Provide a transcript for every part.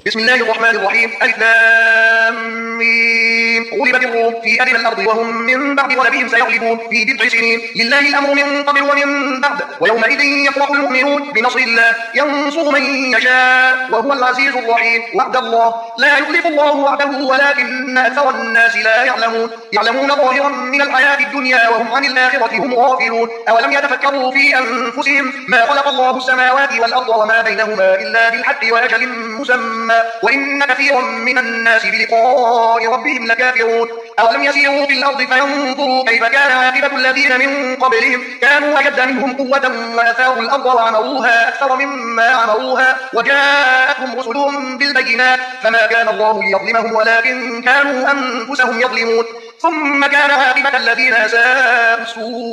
بسم الله الرحمن الرحيم. ألف لام ميم. غلبت الروم في أدنى الأرض وهم من بعد غلبهم سيغلبون في بضع سنين. لله الأمر من قبل ومن بعد ويومئذ يفرح المؤمنون بنصر الله ينصر من يشاء وهو العزيز الرحيم. وعد الله لا يخلف الله وعده ولكن أكثر الناس لا يعلمون. يعلمون ظاهرا من الحياة الدنيا وهم عن الآخرة هم غافلون. أولم يتفكروا في أنفسهم ما خلق الله السماوات والأرض وما بينهما إلا بالحق وأجل مسمى وإن كثيرا من الناس بلقاء ربهم لكافرون. أولم يسيروا في الأرض فينظروا كيف كان عاقبة الذين من قبلهم كانوا أشد منهم قوة وأثاروا الأرض وعمروها أكثر مما عمروها وجاءتهم رسلهم بالبينات فما كان الله ليظلمهم ولكن كانوا أنفسهم يظلمون. ثم كان عاقبة الذين أساءوا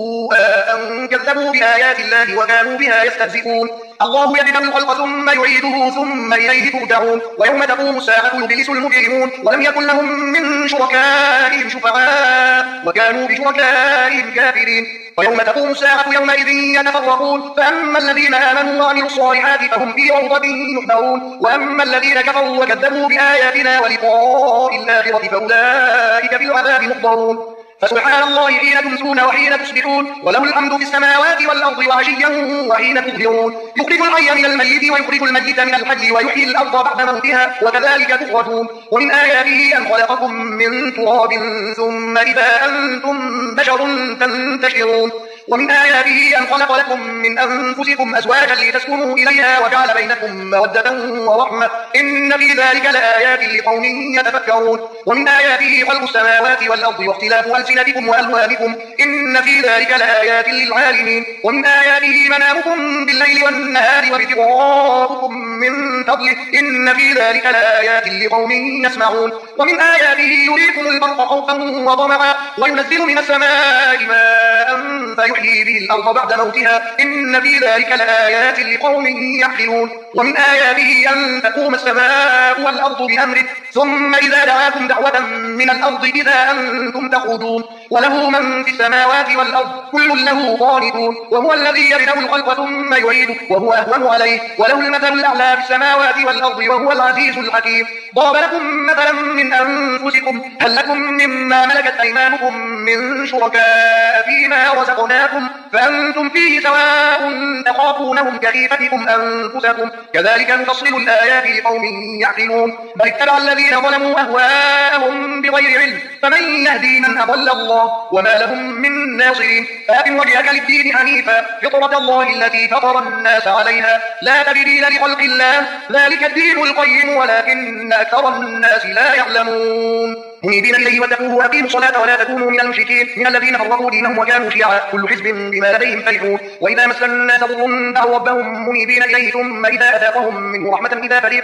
سوءا أن كذبوا بآيات الله وكانوا بها يستهزئون. الله يبدأ الخلق ثم يعيده ثم إليه ترجعون. ويوم تقوم الساعة يبلس المجرمون ولم يكن لهم من شركائهم شفعاء وكانوا بشركائهم كافرين. ويوم تقوم الساعة يومئذ يتفرقون فأما الذين آمنوا وعملوا الصالحات فهم في روضة يحبرون وأما الذين كفروا وكذبوا بآياتنا ولقاء الآخرة فأولئك في العذاب محضرون. فسبحان الله حين تمسون وحين تصبحون وله الحمد في السماوات والأرض وعشيا وحين تظهرون. يخرج الحي من الميت ويخرج الميت من الحي ويحيي الأرض بعد موتها وكذلك تخرجون. ومن آياته أن خلقكم من تراب ثم إذا أنتم بشر تنتشرون. ومن آياته أن خلق لكم من أنفسكم أزواجا لتسكنوا إليها وجعل بينكم مودة ورحمة إن في ذلك لآيات لقوم يتفكرون. ومن آياته خلق السماوات والأرض واختلاف ألسنتكم وألوانكم إن في ذلك لآيات للعالمين. ومن آياته منامكم بالليل والنهار وابتغاؤكم من فضله إن في ذلك لآيات لقوم يسمعون. ومن آياته يريكم البرق خوفا وطمعا وينزل من السماء ماء فيحيي به الأرض بعد موتها إن في ذلك لآيات لقوم يعقلون. ومن آياته أن تقوم السماء والأرض بأمره ثم إذا دعاكم دعوة من الأرض إذا أنتم تخرجون. وله من في السماوات والأرض كل له قانتون. وهو الذي يبدأ الخلق ثم يعيده وهو أهون عليه وله المثل الأعلى في السماوات والأرض وهو العزيز الحكيم. ضرب لكم مثلا من أنفسكم هل لكم مما ملكت أيمانكم من شركاء فيما رزقناكم فأنتم فيه سواء تخافونهم كخيفتكم أنفسكم كذلك نفصل الآيات لقوم يعقلون. بل اتبع الذين ظلموا أهواءهم بغير علم فمن يهدي من أضل الله وما لهم من ناصرين. فأقم وجهك للدين حنيفا فطرة الله التي فطر الناس عليها لا تبديل لخلق الله ذلك الدين القيم ولكن أكثر الناس لا يعلمون. منيبين إليه واتقوه وأقيموا الصلاة ولا تكونوا من المشركين من الذين فرقوا دينهم وكانوا شيعا كل حزب بما لديهم فرحون. وإذا مس الناس ضر دعوا ربهم منيبين إليه ثم إذا أذاقهم منه رحمة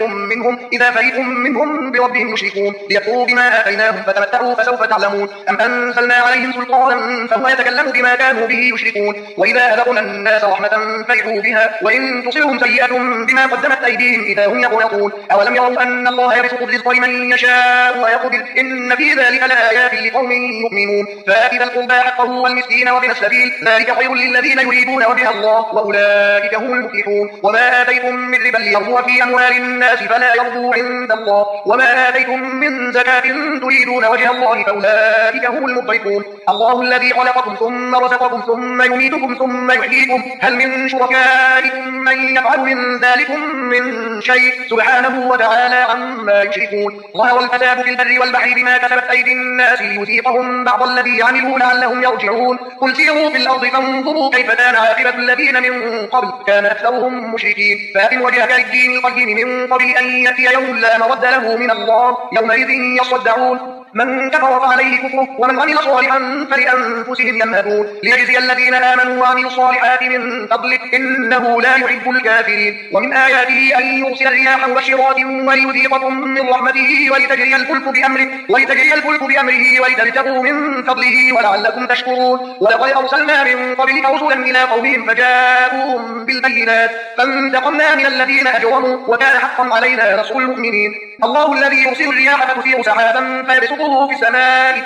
إذا فريق منهم بربهم يشركون ليكفروا بما آتيناهم فتمتعوا فسوف تعلمون. أم أنزلنا عليهم سلطانا فهو يتكلم بما كانوا به يشركون. وإذا أذقنا الناس رحمة فرحوا بها وإن تصبهم سيئة بما قدمت أيديهم إذا هم يقنطون. أولم يروا أن الله يبسط الرزق لمن يشاء ويقدر إن في ذلك لآيات لقوم يؤمنون. فآت ذا القربى حقه والمسكين وابن السبيل ذلك خير للذين يريدون وجه الله وأولئك هم المفلحون. وما آتيتم من ربا ليربو في أموال الناس فلا يربو عند الله وما آتيتم من زكاة تريدون وجه الله فأولئك هم المضعفون. الله الذي خلقكم ثم رزقكم ثم يميتكم ثم يحييكم هل من شركائكم من يفعل من ذلكم من شيء سبحانه وتعالى عما يشركون. ظهر الفساد في البر والبحر بما كسبت أيدي الناس ليذيقهم بعض الذي عملوا لعلهم يرجعون. قل سيروا في الأرض فانظروا كيف كان عاقبة الذين من قبل كان أكثرهم مشركين. فأقم وجهك للدين القيم من قبل أن يأتي يوم لا مرد له من الله يومئذ يصدعون. من كفر فعليه كفره ومن عمل صالحا فلأنفسهم يمهدون ليجزي الذين آمنوا وعملوا الصالحات من فضله إنه لا يحب الكافرين. ومن آياته أن يرسل الرياح مبشرات وليذيقكم من رحمته ولتجري الفلك بأمره ولتبتغوا من فضله ولعلكم تشكرون. ولقد أرسلنا من قبلك رسلا إلى قومهم فجاءوهم بالبينات فانتقمنا من الذين أجرموا وكان حقا علينا نصر المؤمنين. الله الذي يرسل الرياح فتثير سحابا فيبسطه في السماء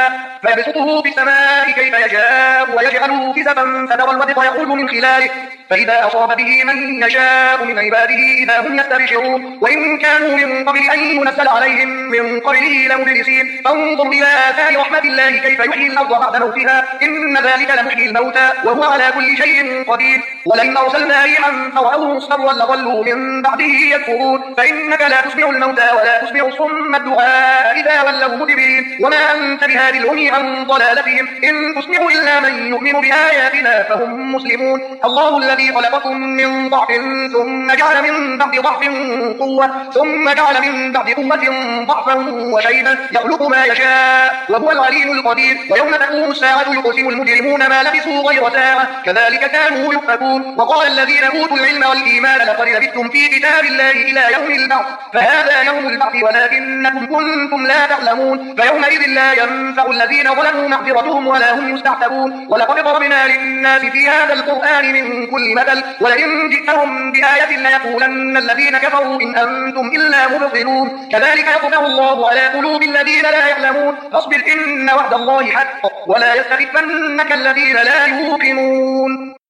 كيف يشاء ويجعله كسفا فترى الودق يخرج من خلاله فإذا أصاب به من يشاء من عباده إذا هم يستبشرون وإن كانوا من قبل أن ينزل عليهم من قبله لمبلسين فانظر إلى آثار رحمة الله كيف يحيي الأرض بعد موتها إن ذلك لمحيي الموتى وهو على كل شيء قدير ولئن أرسلنا ريحا فرأوه مصفرا لظلوا من بعده يكفرون فإنك لا تسمع الموتى ولا تسمع الصم الدعاء إذا ولوا مدبرين وما أنت بهادي العمي عن ضلالتهم إن تسمع إلا من يؤمن بآياتنا فهم مسلمون الله الذي خلقكم من ضعف ثم جعل من بعد ضعف قوة ثم جعل من بعد قوة ضعفا وشيبا يخلق ما يشاء وهو العليم القدير ويوم تقوم الساعة يقسم المجرمون ما لبثوا غير ساعة كذلك كانوا يؤفكون وقال الذين أوتوا العلم والإيمان لقد لبثتم في كتاب الله إلى يوم البعث فهذا يوم البعث ولكنكم كنتم لا تعلمون فيومئذ لا ينفع الذين ظلموا معذرتهم ولا هم يستعتبون ولقد ضربنا للناس في هذا القرآن من كل مثل ولئن جئتهم بآية ليقولن الذين كفروا إن أنتم إلا مبطلون كذلك يطبع الله على قلوب الذين لا يعلمون فاصبر إن وعد الله حق ولا يستخفنك الذين لا يوقنون